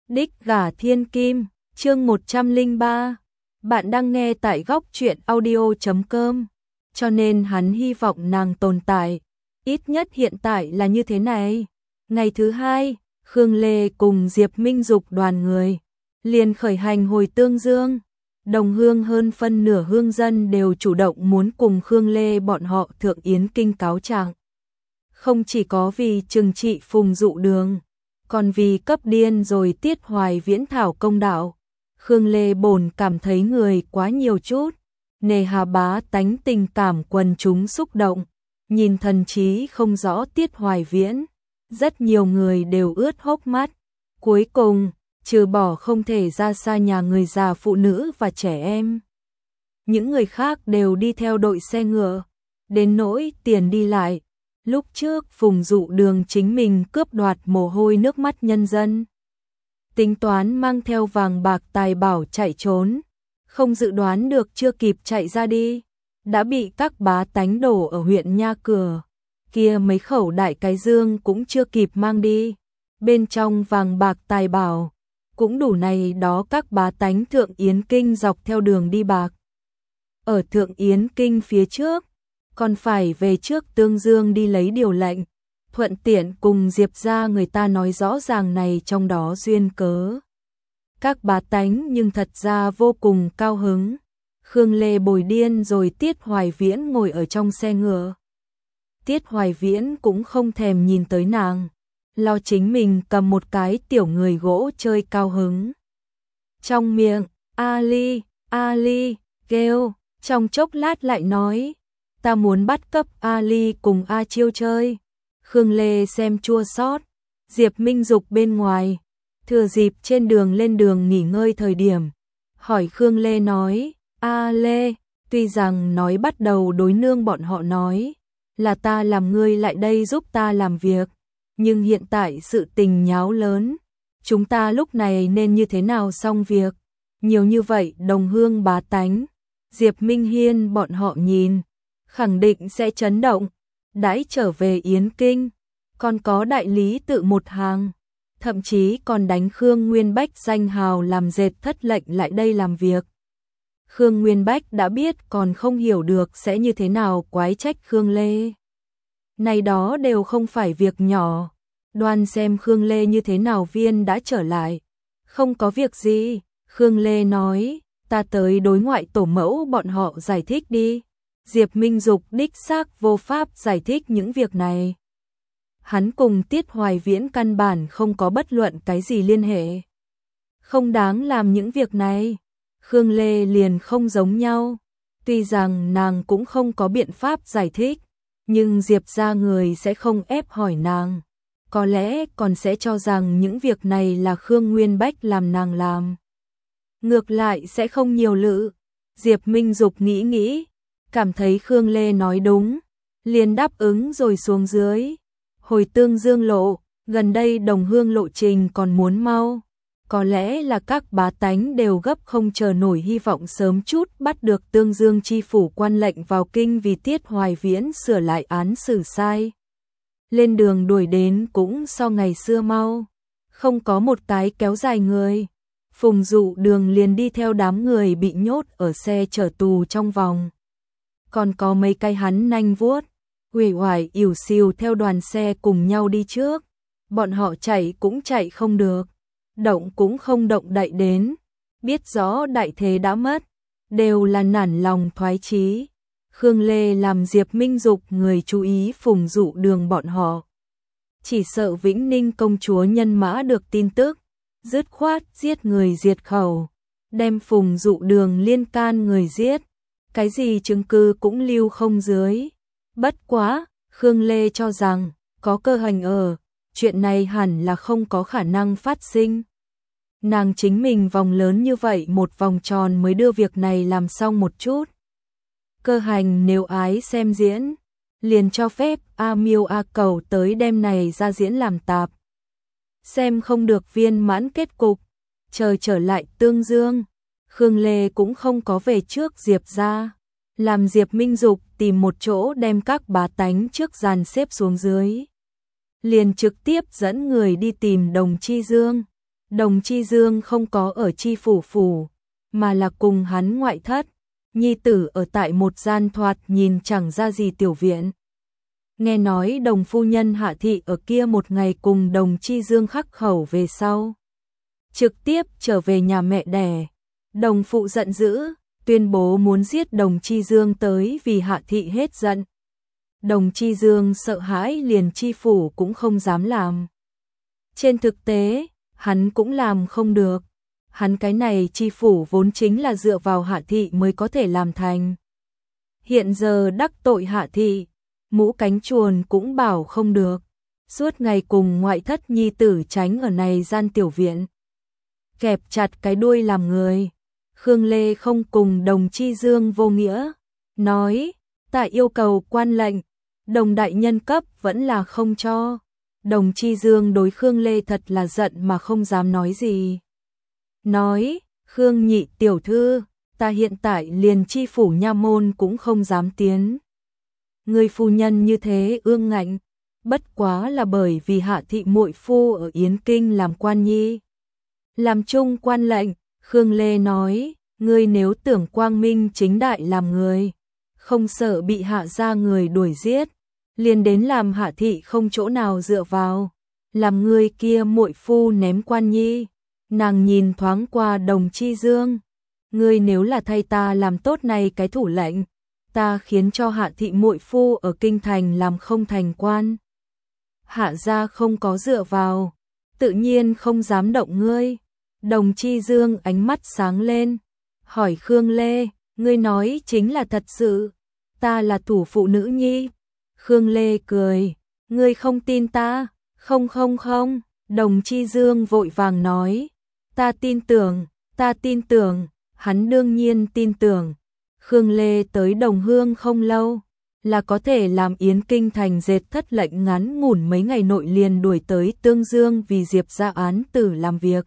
Đích gả thiên kim, chương 103. Bạn đang nghe tại góc truyện audio.com. Cho nên hắn hy vọng nàng tồn tại. Ít nhất hiện tại là như thế này. Ngày thứ hai, Khương Lê cùng Diệp Minh Dục đoàn người liền khởi hành hồi Tương Dương. Đồng hương hơn phân nửa hương dân đều chủ động muốn cùng Khương Lê bọn họ thượng yến kinh cáo trạng. Không chỉ có vì trừng trị Phùng Dụ Đường, còn vì cấp điên rồi Tiết Hoài Viễn thảo công đạo. Khương Lê bổn cảm thấy người quá nhiều chút, nề hà bá tánh tình cảm quần chúng xúc động, nhìn thần trí không rõ Tiết Hoài Viễn, rất nhiều người đều ướt hốc mắt. Cuối cùng, trừ bỏ không thể ra xa nhà người già, phụ nữ và trẻ em, những người khác đều đi theo đội xe ngựa. Đến nỗi tiền đi lại, lúc trước Phùng Dụ Đường chính mình cướp đoạt mồ hôi nước mắt nhân dân, tính toán mang theo vàng bạc tài bảo chạy trốn, không dự đoán được chưa kịp chạy ra đi, đã bị các bá tánh đổ ở huyện Nha Cửa. Kia mấy khẩu đại cái dương cũng chưa kịp mang đi, bên trong vàng bạc tài bảo cũng đủ này đó các bá tánh Thượng Yến Kinh dọc theo đường đi bạc. Ở Thượng Yến Kinh phía trước, còn phải về trước Tương Dương đi lấy điều lệnh, thuận tiện cùng Diệp ra người ta nói rõ ràng này trong đó duyên cớ. Các bá tánh nhưng thật ra vô cùng cao hứng. Khương Lê bồi điên rồi Tiết Hoài Viễn ngồi ở trong xe ngựa. Tiết Hoài Viễn cũng không thèm nhìn tới nàng, lo chính mình cầm một cái tiểu người gỗ chơi cao hứng. Trong miệng, Ali, Ali, kêu, trong chốc lát lại nói, ta muốn bắt cấp Ali cùng A Chiêu chơi. Khương Lê xem chua xót. Diệp Minh Dục bên ngoài, thừa dịp trên đường lên đường nghỉ ngơi thời điểm, hỏi Khương Lê nói, A Lê, tuy rằng nói bắt đầu đối nương bọn họ nói, là ta làm ngươi lại đây giúp ta làm việc, nhưng hiện tại sự tình nháo lớn, chúng ta lúc này nên như thế nào xong việc, nhiều như vậy đồng hương bá tánh, Diệp Minh Hiên bọn họ nhìn, khẳng định sẽ chấn động. Đãi trở về Yến Kinh, còn có đại lý tự một hàng, thậm chí còn đánh Khương Nguyên Bách danh hào làm dệt thất lệnh lại đây làm việc. Khương Nguyên Bách đã biết còn không hiểu được sẽ như thế nào quái trách Khương Lê. Này đó đều không phải việc nhỏ, đoan xem Khương Lê như thế nào viên đã trở lại. Không có việc gì, Khương Lê nói, ta tới đối ngoại tổ mẫu bọn họ giải thích đi. Diệp Minh Dục đích xác vô pháp giải thích những việc này. Hắn cùng Tiết Hoài Viễn căn bản không có bất luận cái gì liên hệ. Không đáng làm những việc này. Khương Lê liền không giống nhau. Tuy rằng nàng cũng không có biện pháp giải thích, nhưng Diệp ra người sẽ không ép hỏi nàng. Có lẽ còn sẽ cho rằng những việc này là Khương Nguyên Bách làm nàng làm. Ngược lại sẽ không nhiều lự. Diệp Minh Dục nghĩ nghĩ, cảm thấy Khương Lê nói đúng, liền đáp ứng rồi xuống dưới. Hồi Tương Dương lộ, gần đây đồng hương lộ trình còn muốn mau, có lẽ là các bá tánh đều gấp không chờ nổi hy vọng sớm chút bắt được Tương Dương chi phủ quan lệnh vào kinh vì Tiết Hoài Viễn sửa lại án xử sai. Lên đường đuổi đến cũng so ngày xưa mau, không có một cái kéo dài người. Phùng Dụ Đường liền đi theo đám người bị nhốt ở xe chở tù trong vòng. Còn có mấy cái hắn nanh vuốt, uể oải ỉu xìu theo đoàn xe cùng nhau đi trước. Bọn họ chạy cũng chạy không được, động cũng không động đậy đến, biết rõ đại thế đã mất, đều là nản lòng thoái chí. Khương Lê làm Diệp Minh Dục người chú ý Phùng Dụ Đường bọn họ. Chỉ sợ Vĩnh Ninh công chúa nhân mã được tin tức, dứt khoát giết người diệt khẩu, đem Phùng Dụ Đường liên can người giết. Cái gì chứng cứ cũng lưu không dưới. Bất quá, Khương Lê cho rằng, có cơ hành ở, chuyện này hẳn là không có khả năng phát sinh. Nàng chính mình vòng lớn như vậy một vòng tròn mới đưa việc này làm xong một chút. Cơ hành nếu ái xem diễn, liền cho phép A Miêu A Cầu tới đêm này ra diễn làm tạp. Xem không được viên mãn kết cục, chờ trở lại Tương Dương. Khương Lê cũng không có về trước Diệp ra, làm Diệp Minh Dục tìm một chỗ đem các bá tánh trước dàn xếp xuống dưới. Liền trực tiếp dẫn người đi tìm Đồng Chi Dương. Đồng Chi Dương không có ở Chi phủ, mà là cùng hắn ngoại thất, nhi tử ở tại một gian thoạt nhìn chẳng ra gì tiểu viện. Nghe nói Đồng phu nhân Hạ thị ở kia một ngày cùng Đồng Chi Dương khắc khẩu về sau, trực tiếp trở về nhà mẹ đẻ. Đồng phụ giận dữ, tuyên bố muốn giết Đồng Chi Dương tới vì Hạ thị hết giận. Đồng Chi Dương sợ hãi liền Chi phủ cũng không dám làm. Trên thực tế, hắn cũng làm không được. Hắn cái này Chi phủ vốn chính là dựa vào Hạ thị mới có thể làm thành. Hiện giờ đắc tội Hạ thị, mũ cánh chuồn cũng bảo không được. Suốt ngày cùng ngoại thất nhi tử tránh ở này gian tiểu viện. Kẹp chặt cái đuôi làm người. Khương Lê không cùng Đồng Chi Dương vô nghĩa. Nói, ta yêu cầu quan lệnh. Đồng đại nhân cấp vẫn là không cho. Đồng Chi Dương đối Khương Lê thật là giận mà không dám nói gì. Nói, Khương nhị tiểu thư, ta hiện tại liền Chi phủ nha môn cũng không dám tiến. Người phu nhân như thế ương ngạnh, bất quá là bởi vì Hạ thị muội phu ở Yến Kinh làm quan nhi. Làm chung quan lệnh, Khương Lê nói, ngươi nếu tưởng quang minh chính đại làm người, không sợ bị Hạ gia người đuổi giết, liền đến làm Hạ thị không chỗ nào dựa vào, làm ngươi kia muội phu ném quan nhi. Nàng nhìn thoáng qua Đồng Chi Dương, ngươi nếu là thay ta làm tốt này cái thủ lệnh, ta khiến cho Hạ thị muội phu ở kinh thành làm không thành quan. Hạ gia không có dựa vào, tự nhiên không dám động ngươi. Đồng Chi Dương ánh mắt sáng lên, hỏi Khương Lê, ngươi nói chính là thật sự, ta là thủ phụ nữ nhi. Khương Lê cười, ngươi không tin ta, không. Đồng Chi Dương vội vàng nói, ta tin tưởng, hắn đương nhiên tin tưởng. Khương Lê tới Đồng Hương không lâu, là có thể làm Yến Kinh thành dệt thất lệnh ngắn ngủn mấy ngày nội liền đuổi tới Tương Dương vì Diệp gia án tử làm việc.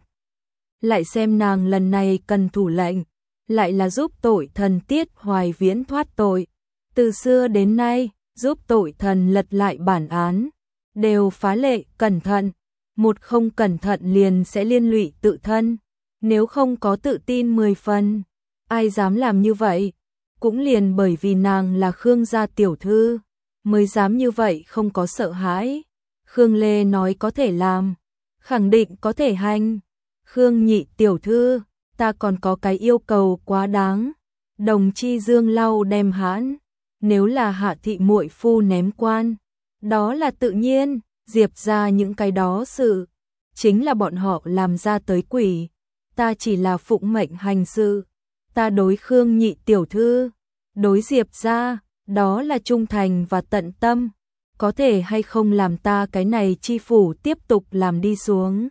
Lại xem nàng lần này cần thủ lệnh, lại là giúp tội thần Tiết Hoài Viễn thoát tội. Từ xưa đến nay, giúp tội thần lật lại bản án, đều phá lệ cẩn thận, một không cẩn thận liền sẽ liên lụy tự thân, nếu không có tự tin 10 phần, ai dám làm như vậy, cũng liền bởi vì nàng là Khương gia tiểu thư, mới dám như vậy không có sợ hãi. Khương Lê nói có thể làm, khẳng định có thể hành. Khương nhị tiểu thư, ta còn có cái yêu cầu quá đáng. Đồng Chi Dương lau đem hãn, nếu là Hạ thị muội phu ném quan, đó là tự nhiên, Diệp ra những cái đó sự, chính là bọn họ làm ra tới quỷ, ta chỉ là phụng mệnh hành sự, ta đối Khương nhị tiểu thư, đối Diệp ra, đó là trung thành và tận tâm, có thể hay không làm ta cái này chi phủ tiếp tục làm đi xuống.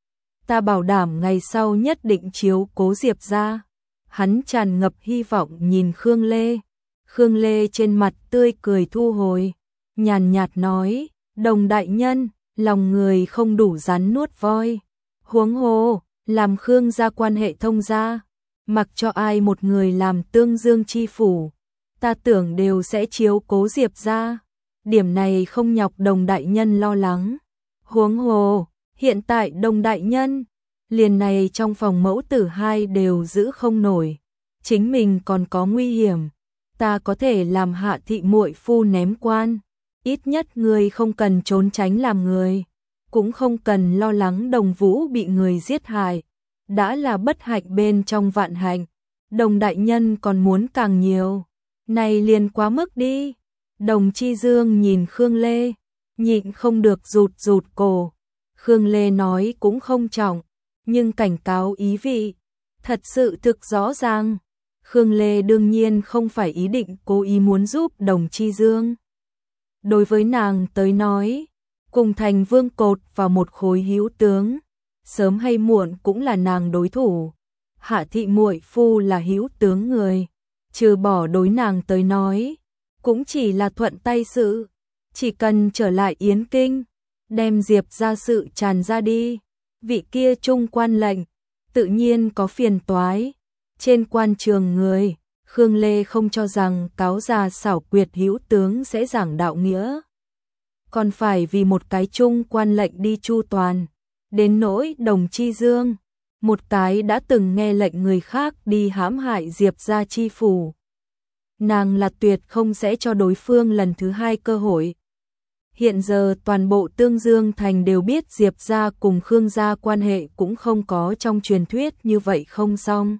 Ta bảo đảm ngày sau nhất định chiếu cố Diệp ra. Hắn tràn ngập hy vọng nhìn Khương Lê. Khương Lê trên mặt tươi cười thu hồi, nhàn nhạt nói, Đồng đại nhân, lòng người không đủ rắn nuốt voi. Huống hồ, làm Khương gia quan hệ thông gia, mặc cho ai một người làm Tương Dương chi phủ, ta tưởng đều sẽ chiếu cố Diệp ra. Điểm này không nhọc Đồng đại nhân lo lắng. Huống hồ, hiện tại Đồng đại nhân, liền này trong phòng mẫu tử hai đều giữ không nổi, chính mình còn có nguy hiểm, ta có thể làm Hạ thị muội phu ném quan, ít nhất người không cần trốn tránh làm người, cũng không cần lo lắng Đồng Vũ bị người giết hại, đã là bất hạnh bên trong vạn hạnh, Đồng đại nhân còn muốn càng nhiều, này liền quá mức đi. Đồng Chi Dương nhìn Khương Lê, nhịn không được rụt cổ. Khương Lê nói cũng không trọng, nhưng cảnh cáo ý vị, thật sự thực rõ ràng. Khương Lê đương nhiên không phải ý định cố ý muốn giúp Đồng Chi Dương. Đối với nàng tới nói, cùng thành vương cột vào một khối hữu tướng, sớm hay muộn cũng là nàng đối thủ. Hạ thị muội phu là hữu tướng người, trừ bỏ đối nàng tới nói, cũng chỉ là thuận tay sự, chỉ cần trở lại Yến Kinh, đem Diệp ra sự tràn ra đi, vị kia trung quan lệnh, tự nhiên có phiền toái. Trên quan trường người, Khương Lê không cho rằng cáo già xảo quyệt hữu tướng sẽ giảng đạo nghĩa, còn phải vì một cái trung quan lệnh đi chu toàn. Đến nỗi Đồng Chi Dương, một cái đã từng nghe lệnh người khác đi hãm hại Diệp gia chi phủ. Nàng là tuyệt không sẽ cho đối phương lần thứ hai cơ hội. Hiện giờ toàn bộ Tương Dương Thành đều biết Diệp gia cùng Khương gia quan hệ cũng không có trong truyền thuyết như vậy không xong.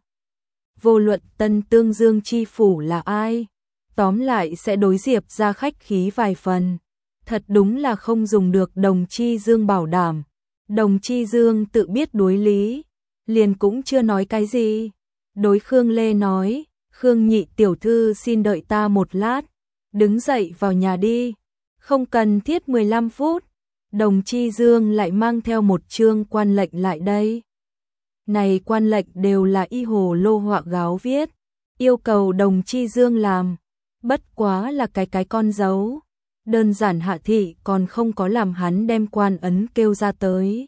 Vô luận tân Tương Dương chi phủ là ai, tóm lại sẽ đối Diệp gia khách khí vài phần. Thật đúng là không dùng được Đồng Chi Dương bảo đảm. Đồng Chi Dương tự biết đối lý, liền cũng chưa nói cái gì. Đối Khương Lê nói, Khương nhị tiểu thư xin đợi ta một lát, đứng dậy vào nhà đi, không cần thiết 15 phút. Đồng Chi Dương lại mang theo một chương quan lệnh lại đây. Này quan lệnh đều là y hồ lô họa gáo viết, yêu cầu Đồng Chi Dương làm, bất quá là cái con dấu. Đơn giản hạ thị còn không có làm hắn đem quan ấn kêu ra tới.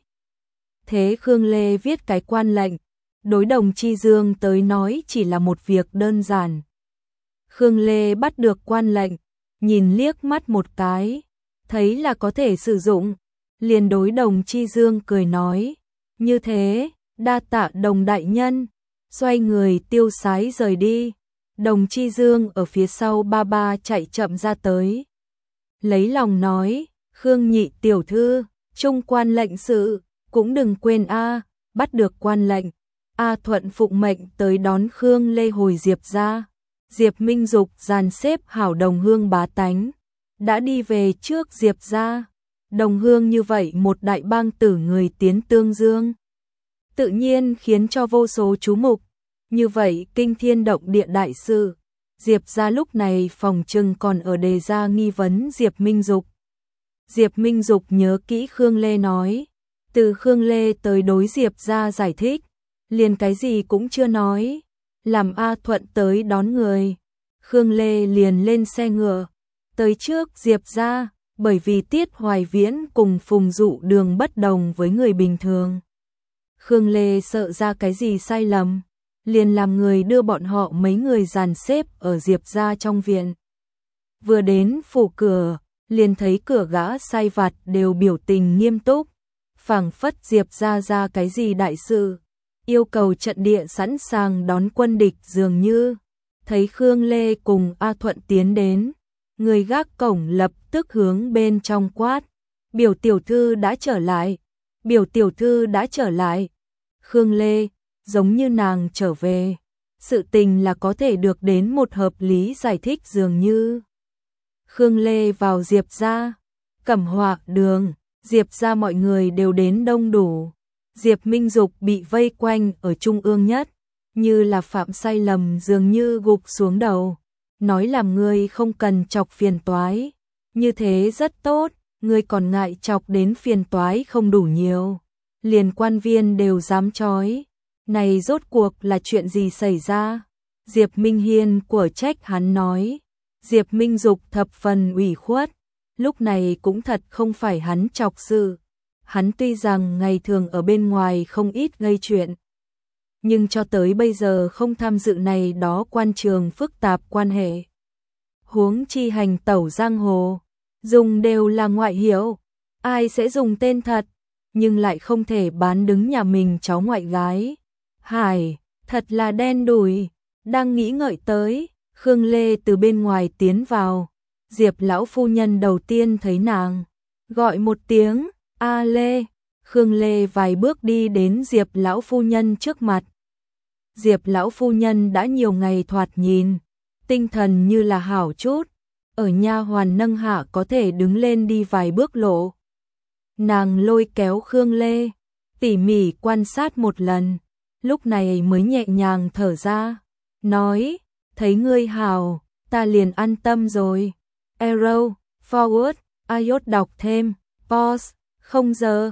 Thế Khương Lê viết cái quan lệnh, đối Đồng Chi Dương tới nói chỉ là một việc đơn giản. Khương Lê bắt được quan lệnh, nhìn liếc mắt một cái, thấy là có thể sử dụng, liền đối Đồng Chi Dương cười nói, như thế, đa tạ Đồng đại nhân, xoay người tiêu sái rời đi. Đồng Chi Dương ở phía sau ba ba chạy chậm ra tới. Lấy lòng nói, Khương nhị tiểu thư, trung quan lệnh sự, cũng đừng quên bắt được quan lệnh. Thuận phụng mệnh tới đón Khương Lê hồi Diệp ra. Diệp Minh Dục dàn xếp hảo đồng hương bá tánh, đã đi về trước Diệp ra. Đồng hương như vậy một đại bang tử người tiến Tương Dương, tự nhiên khiến cho vô số chú mục. Như vậy kinh thiên động địa đại sự, Diệp ra lúc này phòng trừng còn ở đề ra nghi vấn Diệp Minh Dục. Diệp Minh Dục nhớ kỹ Khương Lê nói, từ Khương Lê tới đối Diệp ra giải thích, liền cái gì cũng chưa nói, làm Thuận tới đón người. Khương Lê liền lên xe ngựa, tới trước Diệp ra, bởi vì Tiết Hoài Viễn cùng Phùng Dụ Đường bất đồng với người bình thường. Khương Lê sợ ra cái gì sai lầm, liền làm người đưa bọn họ mấy người dàn xếp ở Diệp ra trong viện. Vừa đến phủ cửa, liền thấy cửa gã sai vặt đều biểu tình nghiêm túc, phảng phất Diệp ra cái gì đại sự, yêu cầu trận địa sẵn sàng đón quân địch dường như. Thấy Khương Lê cùng Thuận tiến đến, người gác cổng lập tức hướng bên trong quát, biểu tiểu thư đã trở lại, biểu tiểu thư đã trở lại. Khương Lê, giống như nàng trở về, sự tình là có thể được đến một hợp lý giải thích dường như. Khương Lê vào Diệp ra, Cẩm Họa đường, Diệp ra mọi người đều đến đông đủ. Diệp Minh Dục bị vây quanh ở trung ương nhất, như là phạm sai lầm dường như gục xuống đầu, nói làm ngươi không cần chọc phiền toái, như thế rất tốt, ngươi còn ngại chọc đến phiền toái không đủ nhiều, liền quan viên đều dám chói. Này rốt cuộc là chuyện gì xảy ra? Diệp Minh Hiên của trách hắn nói. Diệp Minh Dục thập phần ủy khuất, lúc này cũng thật không phải hắn chọc sự. Hắn tuy rằng ngày thường ở bên ngoài không ít gây chuyện, nhưng cho tới bây giờ không tham dự này đó quan trường phức tạp quan hệ. Huống chi hành tẩu giang hồ, dùng đều là ngoại hiệu, ai sẽ dùng tên thật, nhưng lại không thể bán đứng nhà mình cháu ngoại gái. Hải, thật là đen đủi, đang nghĩ ngợi tới, Khương Lê từ bên ngoài tiến vào, Diệp lão phu nhân đầu tiên thấy nàng, gọi một tiếng, A Lê. Khương Lê vài bước đi đến Diệp lão phu nhân trước mặt. Diệp lão phu nhân đã nhiều ngày thoạt nhìn, tinh thần như là hảo chút, ở nha hoàn nâng hạ có thể đứng lên đi vài bước lộ. Nàng lôi kéo Khương Lê, tỉ mỉ quan sát một lần, lúc này mới nhẹ nhàng thở ra, nói, thấy ngươi hảo, ta liền an tâm rồi. Arrow, forward, iốt đọc thêm, pause, 0 giờ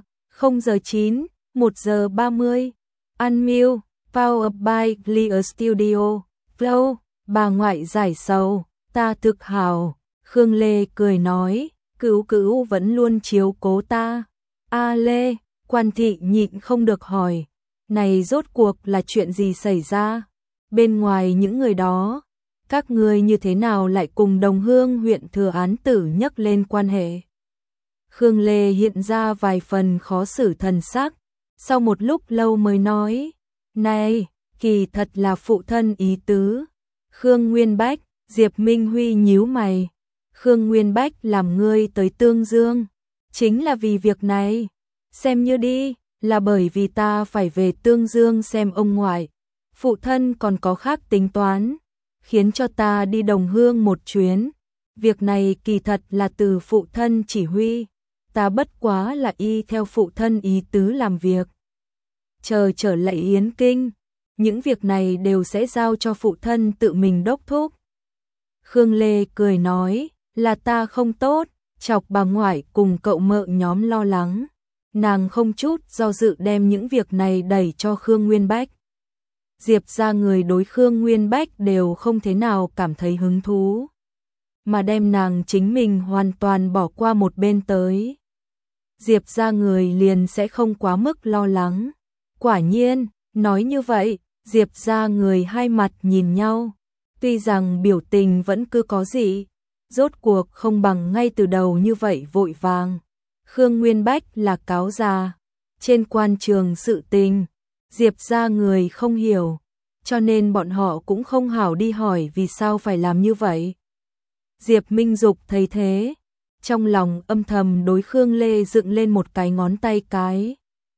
9, 1 giờ 30, unmute, power by Clear Studio, flow, bà ngoại giải sầu, ta thực hảo. Khương Lê cười nói, cữu cữu vẫn luôn chiếu cố ta. A Lê, quan thị nhịn không được hỏi, này rốt cuộc là chuyện gì xảy ra? Bên ngoài những người đó, các ngươi như thế nào lại cùng Đồng Hương huyện Thừa Án Tử nhắc lên quan hệ? Khương Lê hiện ra vài phần khó xử thần sắc, sau một lúc lâu mới nói, này, kỳ thật là phụ thân ý tứ. Khương Nguyên Bách, Diệp Minh Huy nhíu mày. Khương Nguyên Bách làm ngươi tới Tương Dương, chính là vì việc này. Xem như đi, là bởi vì ta phải về Tương Dương xem ông ngoại. Phụ thân còn có khác tính toán, khiến cho ta đi Đồng Hương một chuyến. Việc này kỳ thật là từ phụ thân chỉ huy, ta bất quá là y theo phụ thân ý tứ làm việc. Chờ trở lại Yến Kinh, những việc này đều sẽ giao cho phụ thân tự mình đốc thúc. Khương Lê cười nói, là ta không tốt, chọc bà ngoại cùng cậu mợ nhóm lo lắng. Nàng không chút do dự đem những việc này đẩy cho Khương Nguyên Bách. Diệp ra người đối Khương Nguyên Bách đều không thế nào cảm thấy hứng thú, mà đem nàng chính mình hoàn toàn bỏ qua một bên tới. Diệp ra người liền sẽ không quá mức lo lắng. Quả nhiên, nói như vậy, Diệp ra người hai mặt nhìn nhau. Tuy rằng biểu tình vẫn cứ có gì, rốt cuộc không bằng ngay từ đầu như vậy vội vàng. Khương Nguyên Bách là cáo già, trên quan trường sự tình, Diệp ra người không hiểu, cho nên bọn họ cũng không hảo đi hỏi vì sao phải làm như vậy. Diệp Minh Dục thấy thế, trong lòng âm thầm đối Khương Lê dựng lên một cái ngón tay cái.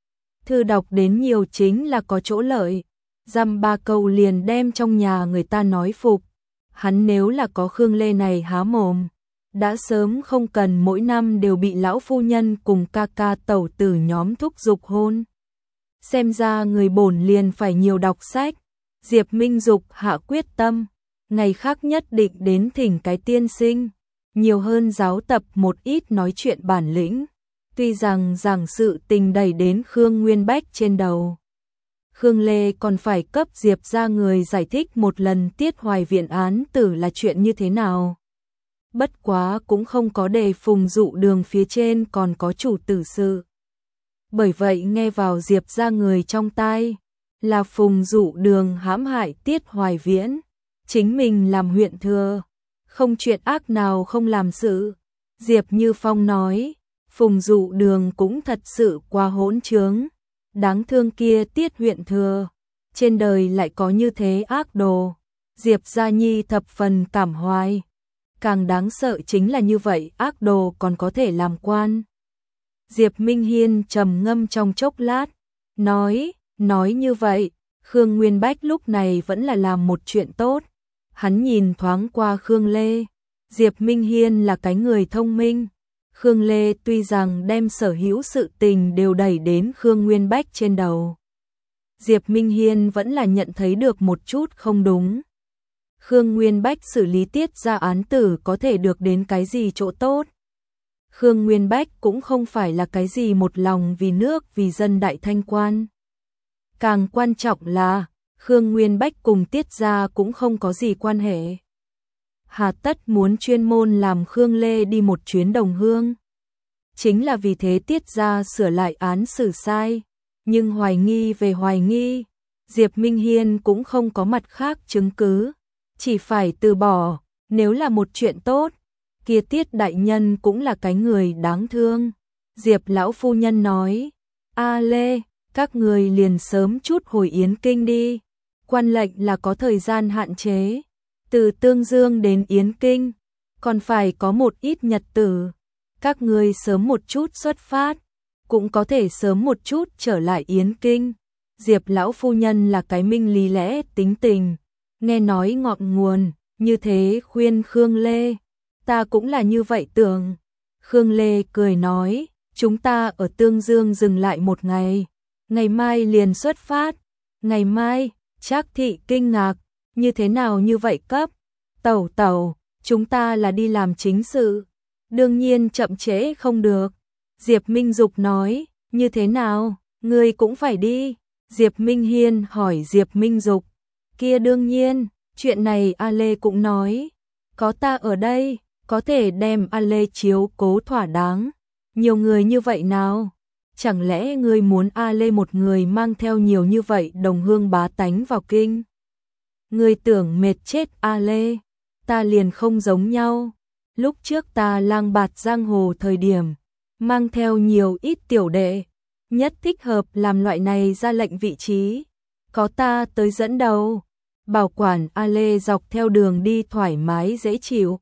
Thư đọc đến nhiều chính là có chỗ lợi, dăm ba câu liền đem trong nhà người ta nói phục. Hắn nếu là có Khương Lê này há mồm, đã sớm không cần mỗi năm đều bị lão phu nhân cùng ca ca tẩu tử nhóm thúc giục hôn. Xem ra người bổn liền phải nhiều đọc sách. Diệp Minh Dục hạ quyết tâm, ngày khác nhất định đến thỉnh cái tiên sinh, nhiều hơn giáo tập một ít nói chuyện bản lĩnh. Tuy rằng giảng sự tình đẩy đến Khương Nguyên Bách trên đầu, Khương Lê còn phải cấp Diệp ra người giải thích một lần Tiết Hoài viện án tử là chuyện như thế nào. Bất quá cũng không có đề Phùng Dụ Đường phía trên còn có chủ tử sự. Bởi vậy nghe vào Diệp ra người trong tai, là Phùng Dụ Đường hãm hại Tiết Hoài Viễn, chính mình làm huyện thừa, không chuyện ác nào không làm sự. Diệp Như Phong nói, Phùng Dụ Đường cũng thật sự quá hỗn trướng, đáng thương kia Tiết huyện thừa, trên đời lại có như thế ác đồ. Diệp Gia Nhi thập phần cảm hoài, càng đáng sợ chính là như vậy ác đồ còn có thể làm quan. Diệp Minh Hiên trầm ngâm trong chốc lát, nói như vậy, Khương Nguyên Bách lúc này vẫn là làm một chuyện tốt. Hắn nhìn thoáng qua Khương Lê, Diệp Minh Hiên là cái người thông minh. Khương Lê tuy rằng đem sở hữu sự tình đều đẩy đến Khương Nguyên Bách trên đầu, Diệp Minh Hiên vẫn là nhận thấy được một chút không đúng. Khương Nguyên Bách xử lý Tiết ra án tử có thể được đến cái gì chỗ tốt. Khương Nguyên Bách cũng không phải là cái gì một lòng vì nước vì dân đại thanh quan. Càng quan trọng là, Khương Nguyên Bách cùng Tiết ra cũng không có gì quan hệ. Hà tất muốn chuyên môn làm Khương Lê đi một chuyến Đồng Hương. Chính là vì thế Tiết ra sửa lại án xử sai. Nhưng hoài nghi về hoài nghi, Diệp Minh Hiên cũng không có mặt khác chứng cứ. Chỉ phải từ bỏ, nếu là một chuyện tốt, kia Tiết đại nhân cũng là cái người đáng thương. Diệp lão phu nhân nói, A Lê, các người liền sớm chút hồi Yến Kinh đi. Quan lệnh là có thời gian hạn chế. Từ Tương Dương đến Yến Kinh, còn phải có một ít nhật tử. Các người sớm một chút xuất phát, cũng có thể sớm một chút trở lại Yến Kinh. Diệp lão phu nhân là cái minh lý lẽ tính tình, nghe nói ngọn nguồn, như thế khuyên Khương Lê. Ta cũng là như vậy tưởng. Khương Lê cười nói, chúng ta ở Tương Dương dừng lại một ngày, ngày mai liền xuất phát. Ngày mai, Trác Thị kinh ngạc, như thế nào như vậy cấp? Tẩu, chúng ta là đi làm chính sự, đương nhiên chậm trễ không được. Diệp Minh Dục nói, như thế nào, ngươi cũng phải đi. Diệp Minh Hiên hỏi Diệp Minh Dục, kia đương nhiên, chuyện này A Lê cũng nói, có ta ở đây, có thể đem A Lê chiếu cố thỏa đáng. Nhiều người như vậy nào? Chẳng lẽ ngươi muốn A Lê một người mang theo nhiều như vậy đồng hương bá tánh vào kinh? Ngươi tưởng mệt chết A Lê, ta liền không giống nhau. Lúc trước ta lang bạt giang hồ thời điểm, mang theo nhiều ít tiểu đệ, nhất thích hợp làm loại này ra lệnh vị trí. Có ta tới dẫn đầu. Bảo quản A Lê dọc theo đường đi thoải mái dễ chịu.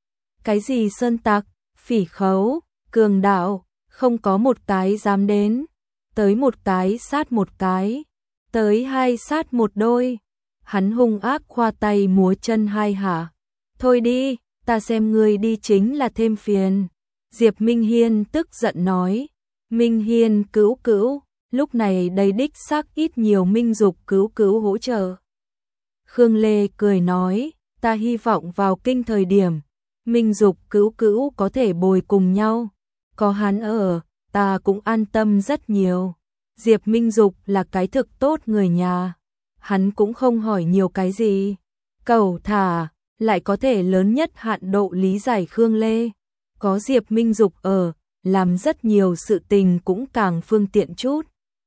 Cái gì sơn tặc, phỉ khấu, cường đạo, không có một cái dám đến. Tới một cái sát một cái, tới hai sát một đôi. Hắn hung ác khoa tay múa chân hai hả. Thôi đi, ta xem ngươi đi chính là thêm phiền. Diệp Minh Hiên tức giận nói. Minh Hiên cứu cứu, lúc này đây đích xác ít nhiều Minh Dục cứu cứu hỗ trợ. Khương Lê cười nói, ta hy vọng vào kinh thời điểm, Minh Dục cứu cứu có thể bồi cùng nhau. Có hắn ở, ta cũng an tâm rất nhiều. Diệp Minh Dục là cái thực tốt người nhà. Hắn cũng không hỏi nhiều cái gì. Cẩu thả, lại có thể lớn nhất hạn độ lý giải Khương Lê. Có Diệp Minh Dục ở, làm rất nhiều sự tình cũng càng phương tiện chút.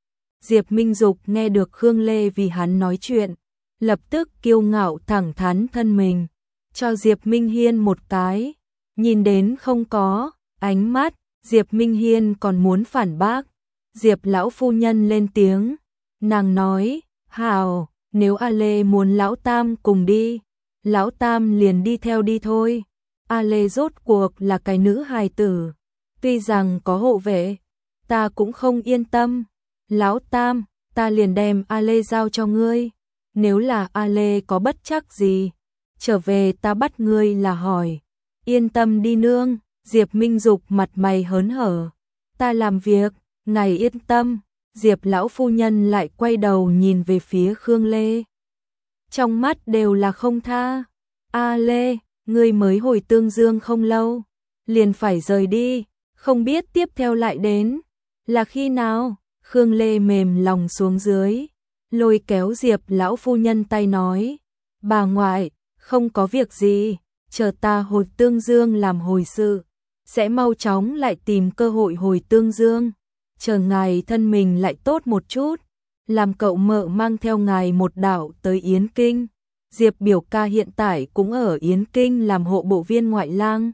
Diệp Minh Dục nghe được Khương Lê vì hắn nói chuyện, lập tức kiêu ngạo thẳng thắn thân mình, cho Diệp Minh Hiên một cái, nhìn đến không có, ánh mắt, Diệp Minh Hiên còn muốn phản bác. Diệp lão phu nhân lên tiếng, nàng nói, hảo, nếu A Lê muốn lão tam cùng đi, lão tam liền đi theo đi thôi. A Lê rốt cuộc là cái nữ hài tử, tuy rằng có hộ vệ, ta cũng không yên tâm. Lão tam, ta liền đem A Lê giao cho ngươi. Nếu là A Lê có bất trắc gì, trở về ta bắt ngươi là hỏi. Yên tâm đi nương. Diệp Minh Dục mặt mày hớn hở. Ta làm việc, ngài yên tâm. Diệp lão phu nhân lại quay đầu nhìn về phía Khương Lê. Trong mắt đều là không tha. A Lê, ngươi mới hồi Tương Dương không lâu, liền phải rời đi, không biết tiếp theo lại đến là khi nào? Khương Lê mềm lòng xuống dưới, lôi kéo Diệp lão phu nhân tay nói, bà ngoại, không có việc gì, chờ ta hồi Tương Dương làm hồi sự, sẽ mau chóng lại tìm cơ hội hồi Tương Dương, chờ ngài thân mình lại tốt một chút, làm cậu mợ mang theo ngài một đạo tới Yến Kinh. Diệp biểu ca hiện tại cũng ở Yến Kinh làm hộ bộ viên ngoại lang.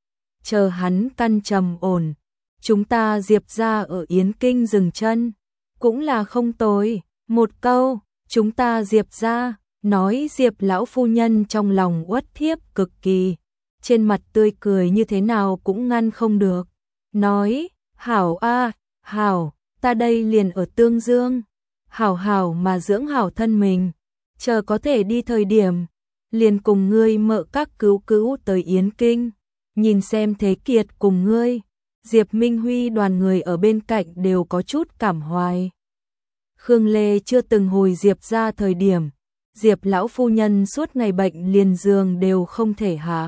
Chờ hắn căn trầm ổn, chúng ta Diệp gia ở Yến Kinh dừng chân, cũng là không tồi. Một câu, chúng ta Diệp gia, nói Diệp lão phu nhân trong lòng uất thiếp cực kỳ, trên mặt tươi cười như thế nào cũng ngăn không được. Nói, hảo a, hảo, ta đây liền ở Tương Dương, hảo hảo mà dưỡng hảo thân mình, chờ có thể đi thời điểm, liền cùng ngươi mợ các cứu cứu tới Yến Kinh, nhìn xem Thế Kiệt cùng ngươi. Diệp Minh Huy đoàn người ở bên cạnh đều có chút cảm hoài. Khương Lê chưa từng hồi Diệp ra thời điểm, Diệp lão phu nhân suốt ngày bệnh liền giường đều không thể hạ.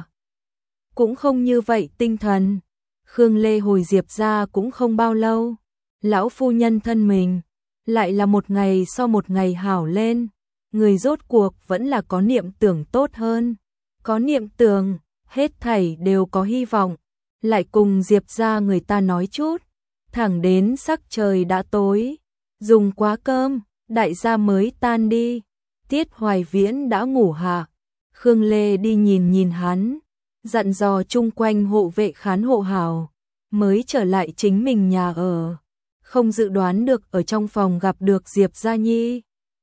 Cũng không như vậy tinh thần. Khương Lê hồi Diệp ra cũng không bao lâu, lão phu nhân thân mình lại là một ngày sau một ngày hảo lên. Người rốt cuộc vẫn là có niệm tưởng tốt hơn. Có niệm tưởng, hết thảy đều có hy vọng. Lại cùng Diệp ra người ta nói chút, thẳng đến sắc trời đã tối, dùng quá cơm, đại gia mới tan đi. Tiết Hoài Viễn đã ngủ hạ, Khương Lê đi nhìn nhìn hắn, dặn dò chung quanh hộ vệ khán hộ hảo, mới trở lại chính mình nhà ở. Không dự đoán được ở trong phòng gặp được Diệp Gia Nhi.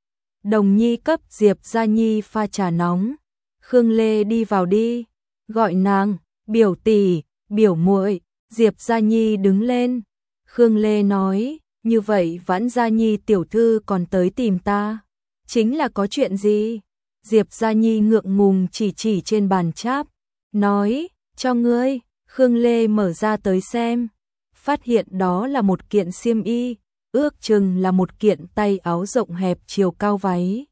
Đồng Nhi cấp Diệp Gia Nhi pha trà nóng. Khương Lê đi vào đi, gọi nàng, biểu tỷ, biểu muội. Diệp Gia Nhi đứng lên. Khương Lê nói, như vậy Vãn Gia Nhi tiểu thư còn tới tìm ta, chính là có chuyện gì? Diệp Gia Nhi ngượng ngùng chỉ trên bàn cháp, nói, cho ngươi. Khương Lê mở ra tới xem, phát hiện đó là một kiện xiêm y, ước chừng là một kiện tay áo rộng hẹp chiều cao váy.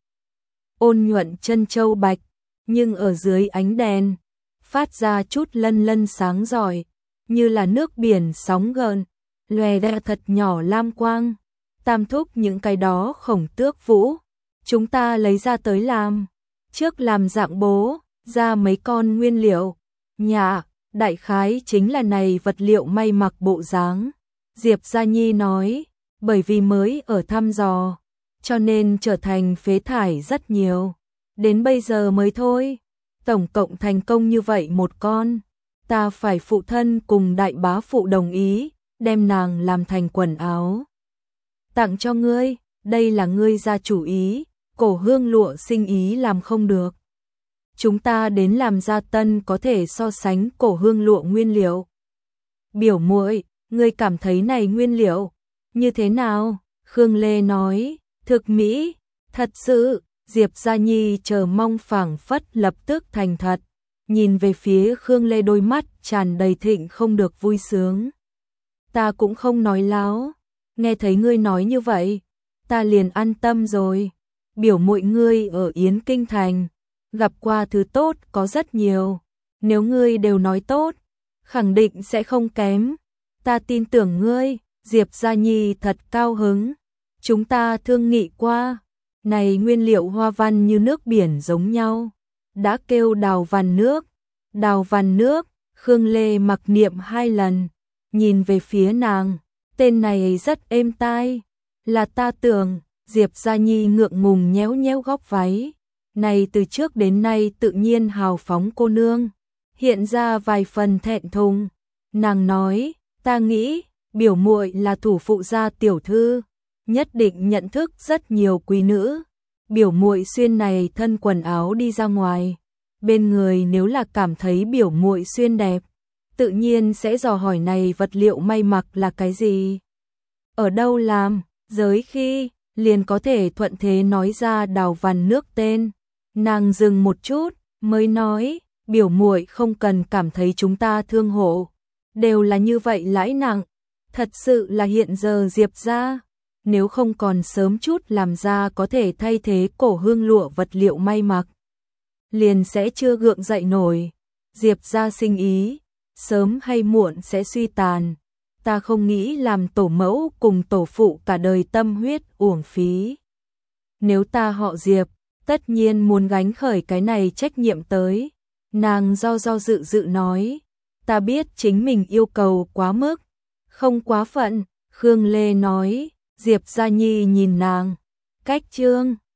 Ôn nhuận chân châu bạch, nhưng ở dưới ánh đèn, phát ra chút lân lân sáng rọi, như là nước biển sóng gợn, lòe ra thật nhỏ lam quang. Tam thúc những cái đó Khổng Tước Vũ, chúng ta lấy ra tới làm, trước làm dạng bố, ra mấy con nguyên liệu, nhà, đại khái chính là này vật liệu may mặc bộ dáng. Diệp Gia Nhi nói, bởi vì mới ở thăm dò, cho nên trở thành phế thải rất nhiều, đến bây giờ mới thôi. Tổng cộng thành công như vậy một con, ta phải phụ thân cùng đại bá phụ đồng ý, đem nàng làm thành quần áo. tặng cho ngươi, đây là ngươi ra chủ ý, cổ hương lụa sinh ý làm không được. Chúng ta đến làm gia tân có thể so sánh cổ hương lụa nguyên liệu. Biểu muội, ngươi cảm thấy này nguyên liệu như thế nào? Khương Lê nói, thực mỹ, thật sự. Diệp Gia Nhi chờ mong phảng phất lập tức thành thật, nhìn về phía Khương Lê đôi mắt tràn đầy thịnh không được vui sướng. Ta cũng không nói láo, nghe thấy ngươi nói như vậy, ta liền an tâm rồi. Biểu muội ngươi ở Yến Kinh Thành, gặp qua thứ tốt có rất nhiều, nếu ngươi đều nói tốt, khẳng định sẽ không kém. Ta tin tưởng ngươi. Diệp Gia Nhi thật cao hứng. Chúng ta thương nghị qua, này nguyên liệu hoa văn như nước biển giống nhau, đã kêu đào văn nước. Đào văn nước. Khương Lê mặc niệm 2 lần, nhìn về phía nàng, tên này rất êm tai, là ta tưởng. Diệp Gia Nhi ngượng ngùng nhéo nhéo góc váy, này từ trước đến nay tự nhiên hào phóng cô nương, hiện ra vài phần thẹn thùng. Nàng nói, ta nghĩ, biểu muội là thủ phụ gia tiểu thư, nhất định nhận thức rất nhiều quý nữ. Biểu muội xuyên này thân quần áo đi ra ngoài, bên người nếu là cảm thấy biểu muội xuyên đẹp, tự nhiên sẽ dò hỏi này vật liệu may mặc là cái gì, ở đâu làm, giới khi, liền có thể thuận thế nói ra đào văn nước tên. Nàng dừng một chút, mới nói, biểu muội không cần cảm thấy chúng ta thương hộ, đều là như vậy lãi nặng, thật sự là hiện giờ Diệp gia, nếu không còn sớm chút làm ra có thể thay thế cổ hương lụa vật liệu may mặc, liền sẽ chưa gượng dậy nổi. Diệp gia sinh ý, sớm hay muộn sẽ suy tàn. Ta không nghĩ làm tổ mẫu cùng tổ phụ cả đời tâm huyết uổng phí. Nếu ta họ Diệp, tất nhiên muốn gánh khởi cái này trách nhiệm tới. Nàng do dự nói, ta biết chính mình yêu cầu quá mức, không quá phận. Khương Lê nói. Diệp Gia Nhi nhìn nàng, cách chương